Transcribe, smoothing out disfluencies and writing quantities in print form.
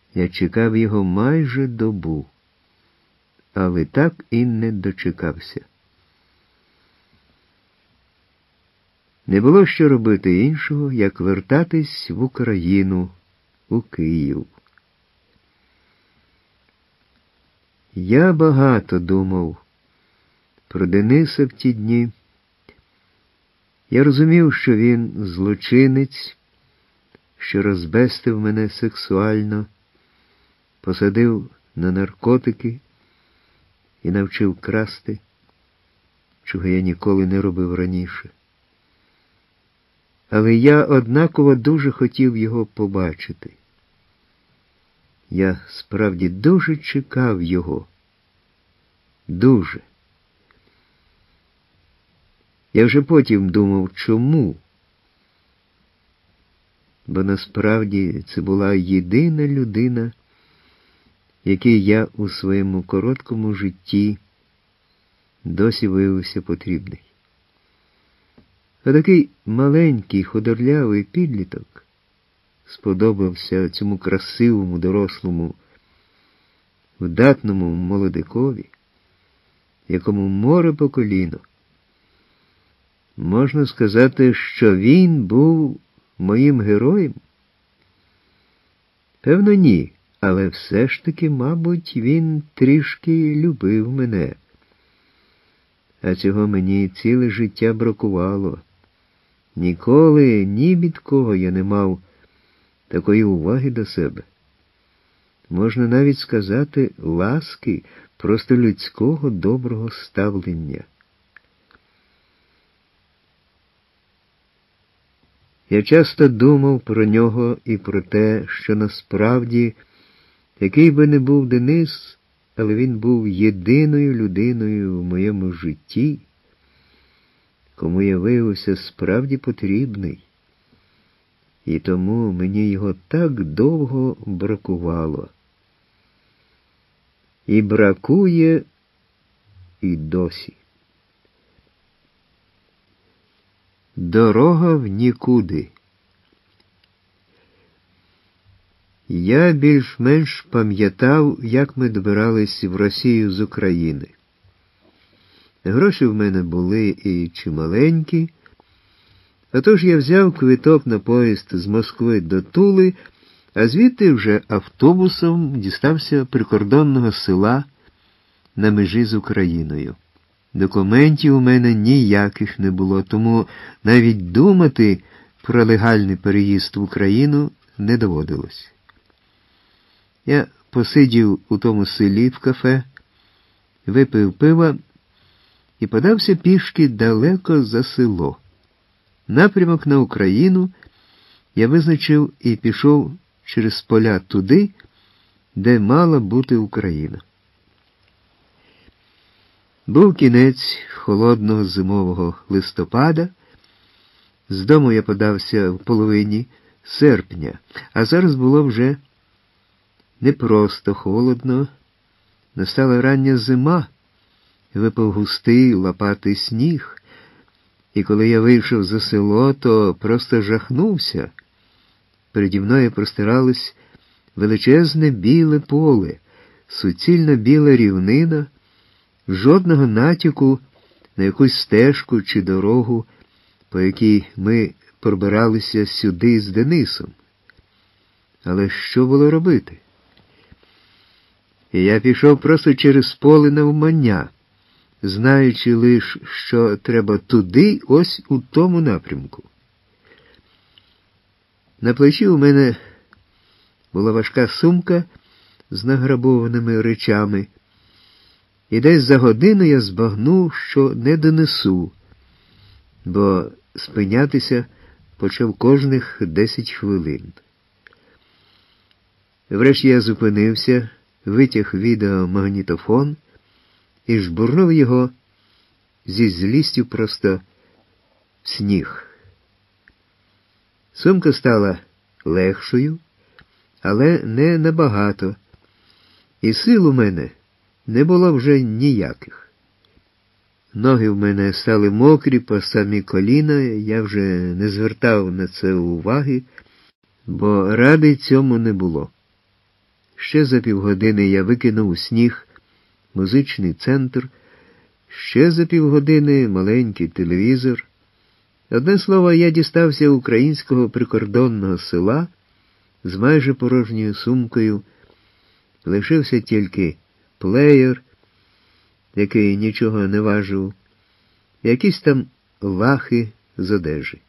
Я чекав його майже добу, але так і не дочекався. Не було що робити іншого, як вертатись в Україну, у Київ. Я багато думав про Дениса в ті дні. Я розумів, що він злочинець, що розбестив мене сексуально, посадив на наркотики і навчив красти, чого я ніколи не робив раніше. Але я однаково дуже хотів його побачити. Я справді дуже чекав його. Дуже. Я вже потім думав, чому? Бо насправді це була єдина людина, якій я у своєму короткому житті досі виявився потрібний. А такий маленький, худорлявий підліток сподобався цьому красивому, дорослому, вдатному молодикові, якому море по коліно. Можна сказати, що він був моїм героєм? Певно, ні, але все ж таки, мабуть, він трішки любив мене. А цього мені ціле життя бракувало. Ніколи ні від кого я не мав такої уваги до себе. Можна навіть сказати, ласки, просто людського доброго ставлення. Я часто думав про нього і про те, що насправді, який би не був Денис, але він був єдиною людиною в моєму житті, кому я виявився справді потрібний. І тому мені його так довго бракувало. І бракує і досі. Дорога в нікуди. Я більш-менш пам'ятав, як ми добирались в Росію з України. Гроші в мене були і чималенькі, отож я взяв квиток на поїзд з Москви до Тули, а звідти вже автобусом дістався прикордонного села на межі з Україною. Документів у мене ніяких не було, тому навіть думати про легальний переїзд в Україну не доводилось. Я посидів у тому селі в кафе, випив пива і подався пішки далеко за село. Напрямок на Україну я визначив і пішов через поля туди, де мала бути Україна. Був кінець холодного зимового листопада, з дому я подався в половині серпня, а зараз було вже не просто холодно, настала рання зима, випав густий лопатий сніг, і коли я вийшов за село, то просто жахнувся. Переді мною простиралось величезне біле поле, суцільна біла рівнина, жодного натяку на якусь стежку чи дорогу, по якій ми пробиралися сюди з Денисом. Але що було робити? І я пішов просто через поле навмання, знаючи лиш, що треба туди, ось у тому напрямку. На плечі у мене була важка сумка з награбованими речами, і десь за годину я збагнув, що не донесу, бо спинятися почав кожних 10 хвилин. Врешті я зупинився, витяг відеомагнітофон і жбурнув його зі злістю просто в сніг. Сумка стала легшою, але не набагато, і сил у мене не було вже ніяких. Ноги в мене стали мокрі по самі коліна, я вже не звертав на це уваги, бо ради цьому не було. Ще за півгодини я викинув у сніг музичний центр, ще за півгодини маленький телевізор. Одне слово, я дістався українського прикордонного села з майже порожньою сумкою. Лишився тільки плеєр, який нічого не важив, якісь там лахи з одежі.